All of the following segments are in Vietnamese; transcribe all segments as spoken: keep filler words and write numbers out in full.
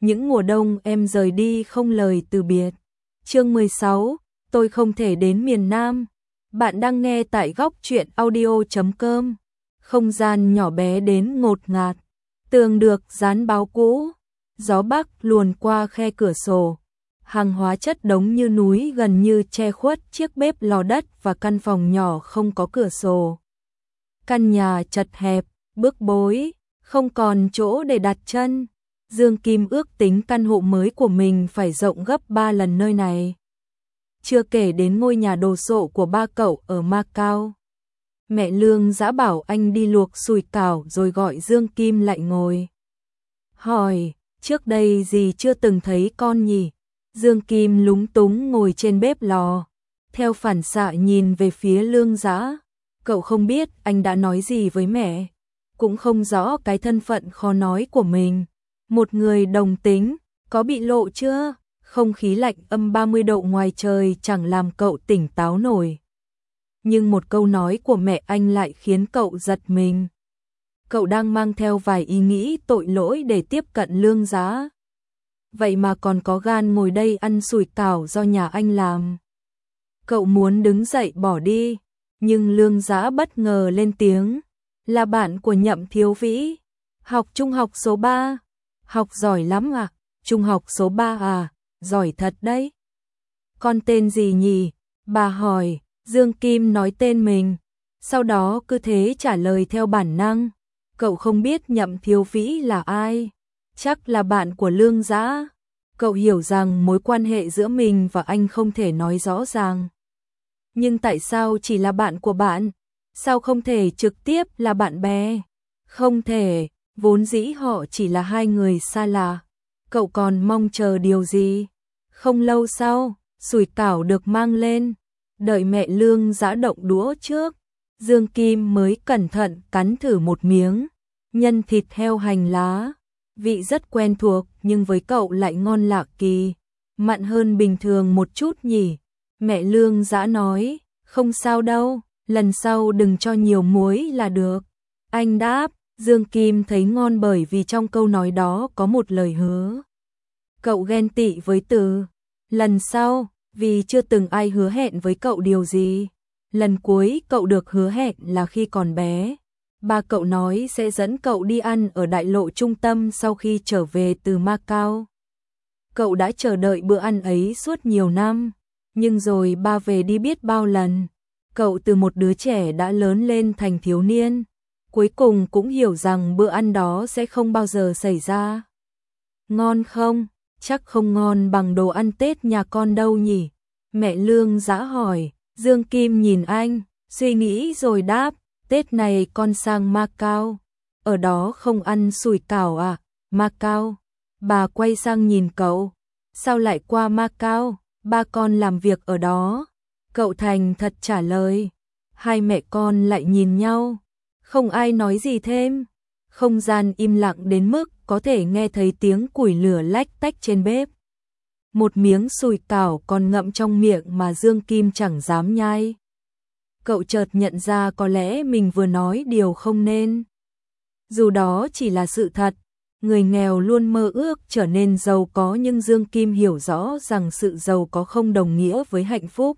những mùa đông em rời đi không lời từ biệt. Chương mười sáu, tôi không thể đến miền Nam. Bạn đang nghe tại góc truyện audio chấm com. Không gian nhỏ bé đến ngột ngạt, tường được dán báo cũ, gió bắc luồn qua khe cửa sổ. Hàng hóa chất đống như núi gần như che khuất chiếc bếp lò đất và căn phòng nhỏ không có cửa sổ. Căn nhà chật hẹp, bức bối, không còn chỗ để đặt chân. Dương Kim ước tính căn hộ mới của mình phải rộng gấp ba lần nơi này. Chưa kể đến ngôi nhà đồ sộ của ba cậu ở Macau. Mẹ Lương Dã bảo anh đi luộc sủi cảo rồi gọi Dương Kim lại ngồi. Hỏi, trước đây dì chưa từng thấy con nhỉ? Dương Kim lúng túng ngồi trên bếp lò, theo phản xạ nhìn về phía Lương Dã. Cậu không biết anh đã nói gì với mẹ, cũng không rõ cái thân phận khó nói của mình. Một người đồng tính, có bị lộ chưa? Không khí lạnh âm ba mươi độ ngoài trời chẳng làm cậu tỉnh táo nổi. Nhưng một câu nói của mẹ anh lại khiến cậu giật mình. Cậu đang mang theo vài ý nghĩ tội lỗi để tiếp cận Lương Dã. Vậy mà còn có gan ngồi đây ăn sủi cảo do nhà anh làm. Cậu muốn đứng dậy bỏ đi, nhưng Lương Dã bất ngờ lên tiếng. Là bạn của Nhậm Thiếu Vĩ, học trung học số ba. Học giỏi lắm à? Trung học số ba à? Giỏi thật đấy. Con tên gì nhỉ? Bà hỏi. Dương Kim nói tên mình, sau đó cứ thế trả lời theo bản năng. Cậu không biết Nhậm Thiếu Vĩ là ai, chắc là bạn của Lương Dã. Cậu hiểu rằng mối quan hệ giữa mình và anh không thể nói rõ ràng. Nhưng tại sao chỉ là bạn của bạn? Sao không thể trực tiếp là bạn bè? Không thể, vốn dĩ họ chỉ là hai người xa lạ. Cậu còn mong chờ điều gì? Không lâu sau, sủi cảo được mang lên. Đợi mẹ Lương Dã động đũa trước, Dương Kim mới cẩn thận cắn thử một miếng. Nhân thịt heo hành lá, vị rất quen thuộc nhưng với cậu lại ngon lạ kỳ, mặn hơn bình thường một chút nhỉ. Mẹ Lương Dã nói, không sao đâu, lần sau đừng cho nhiều muối là được. Anh đáp, Dương Kim thấy ngon bởi vì trong câu nói đó có một lời hứa. Cậu ghen tị với từ lần sau, vì chưa từng ai hứa hẹn với cậu điều gì. Lần cuối cậu được hứa hẹn là khi còn bé. Ba cậu nói sẽ dẫn cậu đi ăn ở đại lộ trung tâm sau khi trở về từ Macau. Cậu đã chờ đợi bữa ăn ấy suốt nhiều năm, nhưng rồi ba về đi biết bao lần. Cậu từ một đứa trẻ đã lớn lên thành thiếu niên, cuối cùng cũng hiểu rằng bữa ăn đó sẽ không bao giờ xảy ra. Ngon không? Chắc không ngon bằng đồ ăn Tết nhà con đâu nhỉ? Mẹ Lương Dã hỏi. Dương Kim nhìn anh, suy nghĩ rồi đáp, Tết này con sang Macau, ở đó không ăn sủi cảo à? Macau? Bà quay sang nhìn cậu, sao lại qua Macau? Ba con làm việc ở đó. Cậu thành thật trả lời. Hai mẹ con lại nhìn nhau, không ai nói gì thêm. Không gian im lặng đến mức có thể nghe thấy tiếng củi lửa lách tách trên bếp. Một miếng sủi cảo còn ngậm trong miệng mà Dương Kim chẳng dám nhai. Cậu chợt nhận ra có lẽ mình vừa nói điều không nên. Dù đó chỉ là sự thật, người nghèo luôn mơ ước trở nên giàu có, nhưng Dương Kim hiểu rõ rằng sự giàu có không đồng nghĩa với hạnh phúc.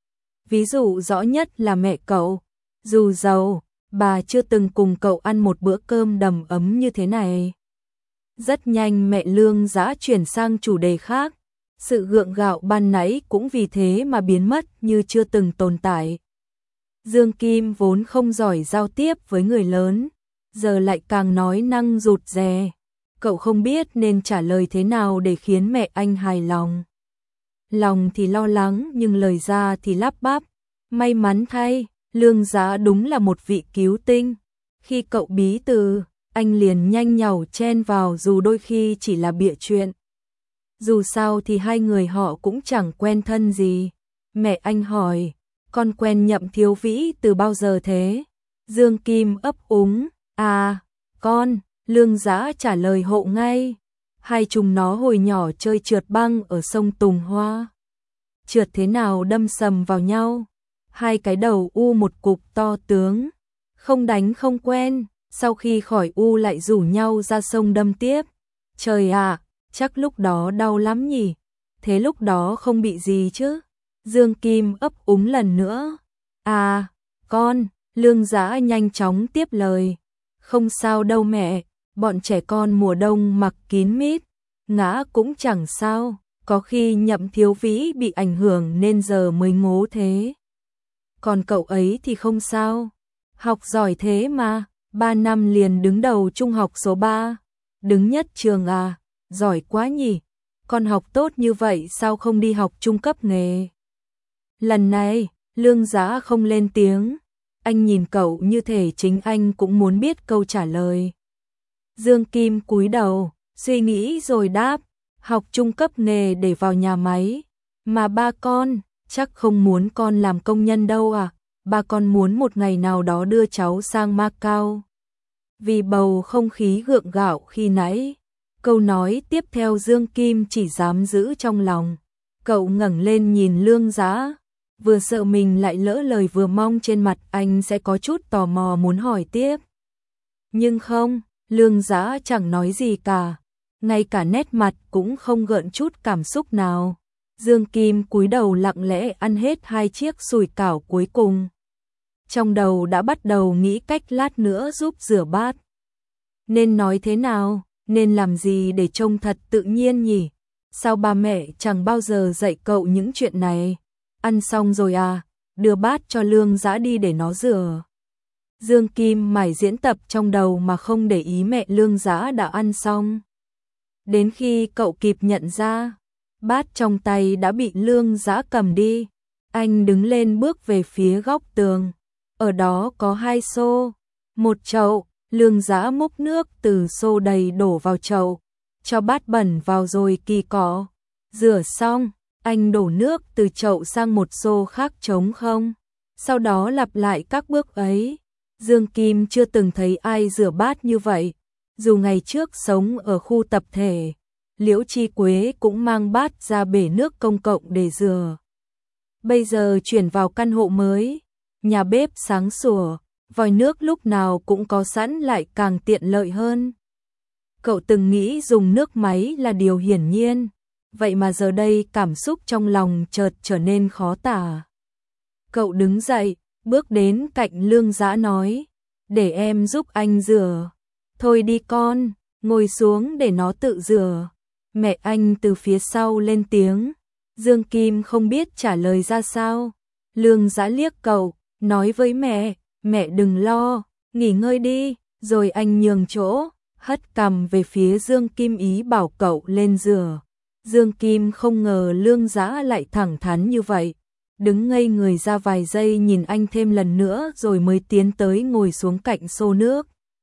Ví dụ rõ nhất là mẹ cậu. Dù giàu, bà chưa từng cùng cậu ăn một bữa cơm đầm ấm như thế này. Rất nhanh mẹ Lương Dã chuyển sang chủ đề khác. Sự gượng gạo ban nãy cũng vì thế mà biến mất như chưa từng tồn tại. Dương Kim vốn không giỏi giao tiếp với người lớn, giờ lại càng nói năng rụt rè. Cậu không biết nên trả lời thế nào để khiến mẹ anh hài lòng. Lòng thì lo lắng nhưng lời ra thì lắp bắp. May mắn thay, Lương Dã đúng là một vị cứu tinh. Khi cậu bí từ, anh liền nhanh nhảu chen vào dù đôi khi chỉ là bịa chuyện. Dù sao thì hai người họ cũng chẳng quen thân gì. Mẹ anh hỏi, con quen Nhậm Thiếu Vĩ từ bao giờ thế? Dương Kim ấp úng, à, con, Lương Dã trả lời hộ ngay. Hai chúng nó hồi nhỏ chơi trượt băng ở sông Tùng Hoa. Trượt thế nào đâm sầm vào nhau. Hai cái đầu u một cục to tướng. Không đánh không quen, sau khi khỏi u lại rủ nhau ra sông đâm tiếp. Trời ạ, chắc lúc đó đau lắm nhỉ, thế lúc đó không bị gì chứ? Dương Kim ấp úng lần nữa. À, con, Lương Dã nhanh chóng tiếp lời. Không sao đâu mẹ, bọn trẻ con mùa đông mặc kín mít, ngã cũng chẳng sao, có khi Nhậm Thiếu Vĩ bị ảnh hưởng nên giờ mới ngố thế. Còn cậu ấy thì không sao, học giỏi thế mà, ba năm liền đứng đầu trung học số ba, đứng nhất trường à, giỏi quá nhỉ, con học tốt như vậy sao không đi học trung cấp nghề? Lần này, Lương Dã không lên tiếng, anh nhìn cậu như thể chính anh cũng muốn biết câu trả lời. Dương Kim cúi đầu, suy nghĩ rồi đáp, học trung cấp nghề để vào nhà máy, mà ba con, chắc không muốn con làm công nhân đâu à, ba con muốn một ngày nào đó đưa cháu sang Macau. Vì bầu không khí gượng gạo khi nãy, câu nói tiếp theo Dương Kim chỉ dám giữ trong lòng. Cậu ngẩng lên nhìn Lương Dã, vừa sợ mình lại lỡ lời vừa mong trên mặt anh sẽ có chút tò mò muốn hỏi tiếp. Nhưng không, Lương Dã chẳng nói gì cả, ngay cả nét mặt cũng không gợn chút cảm xúc nào. Dương Kim cúi đầu lặng lẽ ăn hết hai chiếc sủi cảo cuối cùng. Trong đầu đã bắt đầu nghĩ cách lát nữa giúp rửa bát. Nên nói thế nào, nên làm gì để trông thật tự nhiên nhỉ? Sao ba mẹ chẳng bao giờ dạy cậu những chuyện này? Ăn xong rồi à, đưa bát cho Lương Dã đi để nó rửa. Dương Kim mải diễn tập trong đầu mà không để ý mẹ Lương Dã đã ăn xong. Đến khi cậu kịp nhận ra, bát trong tay đã bị Lương Dã cầm đi. Anh đứng lên bước về phía góc tường. Ở đó có hai xô, một chậu, Lương Dã múc nước từ xô đầy đổ vào chậu, cho bát bẩn vào rồi kỳ cọ. Rửa xong, anh đổ nước từ chậu sang một xô khác trống không. Sau đó lặp lại các bước ấy. Dương Kim chưa từng thấy ai rửa bát như vậy. Dù ngày trước sống ở khu tập thể, Liễu Chi Quế cũng mang bát ra bể nước công cộng để rửa. Bây giờ chuyển vào căn hộ mới, nhà bếp sáng sủa, vòi nước lúc nào cũng có sẵn lại càng tiện lợi hơn. Cậu từng nghĩ dùng nước máy là điều hiển nhiên, vậy mà giờ đây cảm xúc trong lòng chợt trở nên khó tả. Cậu đứng dậy, bước đến cạnh Lương Dã nói, để em giúp anh rửa. Thôi đi con, ngồi xuống để nó tự rửa. Mẹ anh từ phía sau lên tiếng. Dương Kim không biết trả lời ra sao. Lương Dã liếc cậu, nói với mẹ, mẹ đừng lo, nghỉ ngơi đi, rồi anh nhường chỗ, hất cằm về phía Dương Kim ý bảo cậu lên rửa. Dương Kim không ngờ Lương Dã lại thẳng thắn như vậy, đứng ngây người ra vài giây nhìn anh thêm lần nữa rồi mới tiến tới ngồi xuống cạnh xô nước.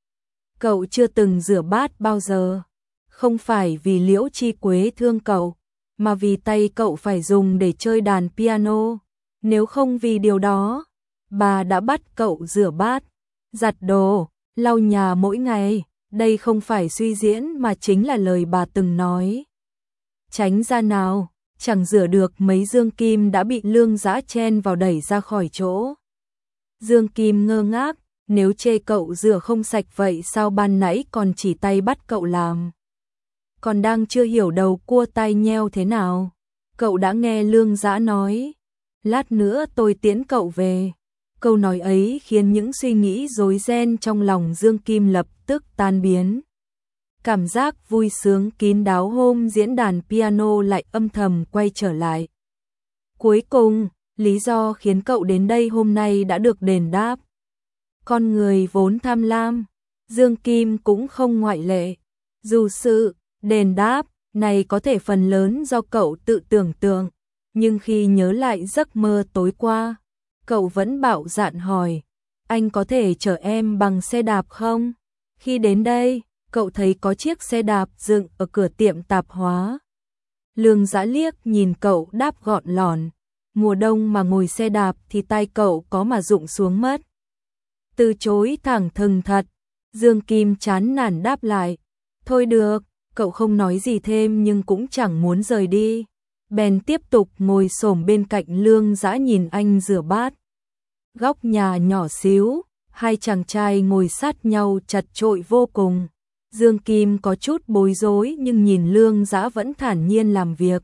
Cậu chưa từng rửa bát bao giờ, không phải vì Liễu Chi Quế thương cậu, mà vì tay cậu phải dùng để chơi đàn piano. Nếu không vì điều đó, bà đã bắt cậu rửa bát, giặt đồ, lau nhà mỗi ngày. Đây không phải suy diễn mà chính là lời bà từng nói. Tránh ra nào, chẳng rửa được mấy. Dương Kim đã bị Lương Dã chen vào đẩy ra khỏi chỗ. Dương Kim ngơ ngác, nếu chê cậu rửa không sạch vậy sao ban nãy còn chỉ tay bắt cậu làm? Còn đang chưa hiểu đầu cua tai nheo thế nào, cậu đã nghe Lương Dã nói, lát nữa tôi tiễn cậu về. Câu nói ấy khiến những suy nghĩ rối ren trong lòng Dương Kim lập tức tan biến. Cảm giác vui sướng kín đáo hôm diễn đàn piano lại âm thầm quay trở lại. Cuối cùng, lý do khiến cậu đến đây hôm nay đã được đền đáp. Con người vốn tham lam, Dương Kim cũng không ngoại lệ. Dù sự đền đáp này có thể phần lớn do cậu tự tưởng tượng, nhưng khi nhớ lại giấc mơ tối qua, cậu vẫn bạo dạn hỏi, anh có thể chở em bằng xe đạp không? Khi đến đây, cậu thấy có chiếc xe đạp dựng ở cửa tiệm tạp hóa. Lương Dã liếc nhìn cậu đáp gọn lỏn, mùa đông mà ngồi xe đạp thì tay cậu có mà rụng xuống mất. Từ chối thẳng thừng thật, Dương Kim chán nản đáp lại, thôi được, cậu không nói gì thêm nhưng cũng chẳng muốn rời đi. Bèn tiếp tục ngồi xổm bên cạnh Lương Dã nhìn anh rửa bát. Góc nhà nhỏ xíu, hai chàng trai ngồi sát nhau chật chội vô cùng. Dương Kim có chút bối rối nhưng nhìn Lương Dã vẫn thản nhiên làm việc.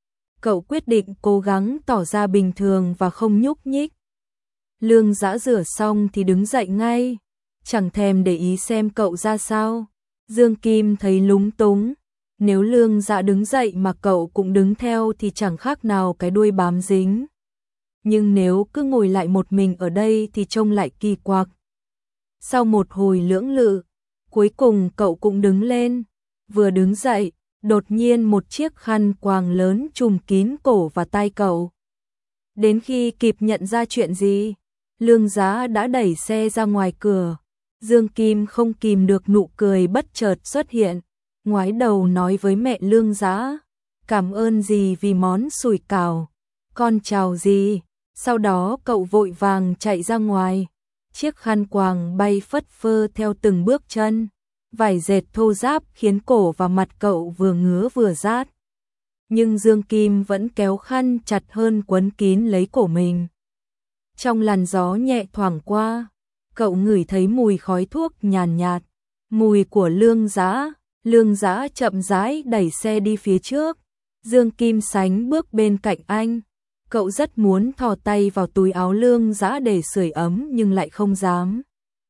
Cậu quyết định cố gắng tỏ ra bình thường và không nhúc nhích. Lương Dã rửa xong thì đứng dậy ngay, chẳng thèm để ý xem cậu ra sao. Dương Kim thấy lúng túng, nếu Lương Dã đứng dậy mà cậu cũng đứng theo thì chẳng khác nào cái đuôi bám dính. Nhưng nếu cứ ngồi lại một mình ở đây thì trông lại kỳ quặc. Sau một hồi lưỡng lự, cuối cùng cậu cũng đứng lên. Vừa đứng dậy, đột nhiên một chiếc khăn quàng lớn trùm kín cổ và tai cậu. Đến khi kịp nhận ra chuyện gì, Lương Dã đã đẩy xe ra ngoài cửa. Dương Kim không kìm được nụ cười bất chợt xuất hiện, ngoái đầu nói với mẹ Lương Dã, cảm ơn dì vì món sủi cảo, con chào dì. Sau đó cậu vội vàng chạy ra ngoài, chiếc khăn quàng bay phất phơ theo từng bước chân, vải dệt thô ráp khiến cổ và mặt cậu vừa ngứa vừa rát. Nhưng Dương Kim vẫn kéo khăn chặt hơn quấn kín lấy cổ mình. Trong làn gió nhẹ thoảng qua, cậu ngửi thấy mùi khói thuốc nhàn nhạt, mùi của Lương Dã. Lương Dã chậm rãi đẩy xe đi phía trước, Dương Kim sánh bước bên cạnh anh. Cậu rất muốn thò tay vào túi áo Lương Dã để sưởi ấm nhưng lại không dám.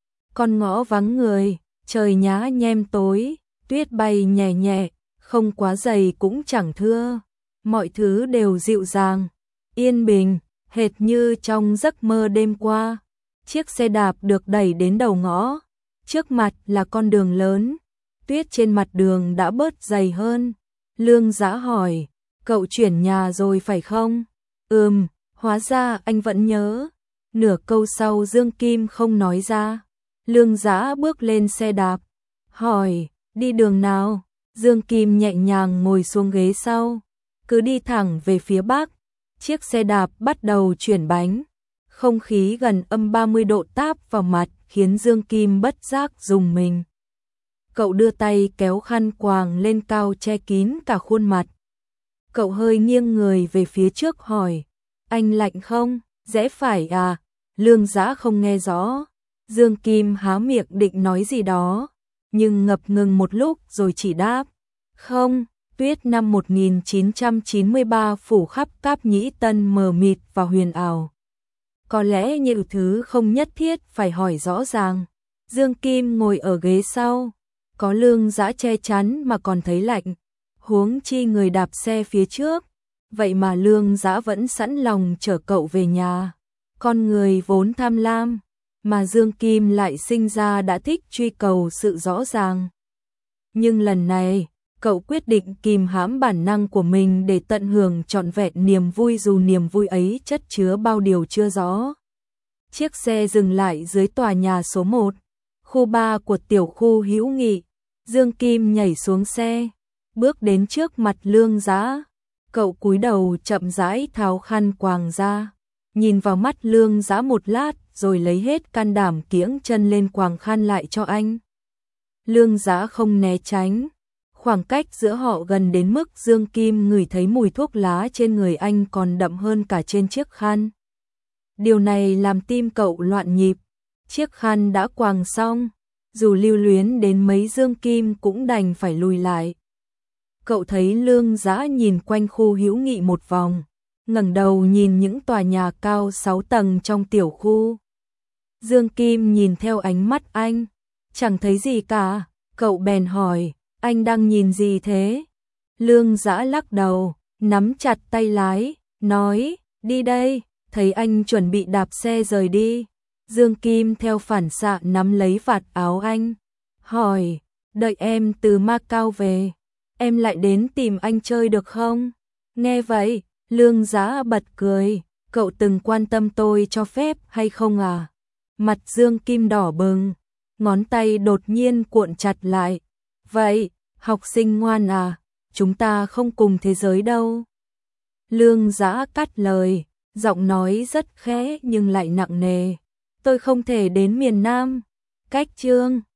Con ngõ vắng người, trời nhá nhem tối, tuyết bay nhẹ nhẹ, không quá dày cũng chẳng thưa. Mọi thứ đều dịu dàng, yên bình, hệt như trong giấc mơ đêm qua. Chiếc xe đạp được đẩy đến đầu ngõ, trước mặt là con đường lớn, tuyết trên mặt đường đã bớt dày hơn. Lương Dã hỏi, cậu chuyển nhà rồi phải không? Ừm, hóa ra anh vẫn nhớ. Nửa câu sau Dương Kim không nói ra. Lương Dã bước lên xe đạp, hỏi, đi đường nào? Dương Kim nhẹ nhàng ngồi xuống ghế sau, cứ đi thẳng về phía bắc. Chiếc xe đạp bắt đầu chuyển bánh, không khí gần âm ba mươi độ táp vào mặt khiến Dương Kim bất giác rùng mình. Cậu đưa tay kéo khăn quàng lên cao che kín cả khuôn mặt. Cậu hơi nghiêng người về phía trước hỏi, anh lạnh không? Rẽ phải à? Lương Dã không nghe rõ. Dương Kim há miệng định nói gì đó, nhưng ngập ngừng một lúc rồi chỉ đáp, không. Tuyết năm một nghìn chín trăm chín mươi ba phủ khắp Cáp Nhĩ Tân mờ mịt và huyền ảo. Có lẽ nhiều thứ không nhất thiết phải hỏi rõ ràng. Dương Kim ngồi ở ghế sau, có Lương Dã che chắn mà còn thấy lạnh, huống chi người đạp xe phía trước. Vậy mà Lương Dã vẫn sẵn lòng chở cậu về nhà. Con người vốn tham lam, mà Dương Kim lại sinh ra đã thích truy cầu sự rõ ràng. Nhưng lần này, cậu quyết định kìm hãm bản năng của mình để tận hưởng trọn vẹn niềm vui dù niềm vui ấy chất chứa bao điều chưa rõ. Chiếc xe dừng lại dưới tòa nhà số một, khu ba của tiểu khu Hữu Nghị. Dương Kim nhảy xuống xe, bước đến trước mặt Lương Dã. Cậu cúi đầu chậm rãi tháo khăn quàng ra, nhìn vào mắt Lương Dã một lát rồi lấy hết can đảm kiễng chân lên quàng khăn lại cho anh. Lương Dã không né tránh, khoảng cách giữa họ gần đến mức Dương Kim ngửi thấy mùi thuốc lá trên người anh còn đậm hơn cả trên chiếc khăn. Điều này làm tim cậu loạn nhịp. Chiếc khăn đã quàng xong, dù lưu luyến đến mấy Dương Kim cũng đành phải lùi lại. Cậu thấy Lương Dã nhìn quanh khu Hữu Nghị một vòng, ngẩng đầu nhìn những tòa nhà cao sáu tầng trong tiểu khu. Dương Kim nhìn theo ánh mắt anh, chẳng thấy gì cả. Cậu bèn hỏi, anh đang nhìn gì thế? Lương Dã lắc đầu, nắm chặt tay lái, nói, đi đây. Thấy anh chuẩn bị đạp xe rời đi, Dương Kim theo phản xạ nắm lấy vạt áo anh, hỏi, đợi em từ Macau về, em lại đến tìm anh chơi được không? Nghe vậy, Lương Dã bật cười, cậu từng quan tâm tôi cho phép hay không à? Mặt Dương Kim đỏ bừng, ngón tay đột nhiên cuộn chặt lại, vậy, học sinh ngoan à, chúng ta không cùng thế giới đâu. Lương Dã cắt lời, giọng nói rất khẽ nhưng lại nặng nề, tôi không thể đến miền Nam. Cách chương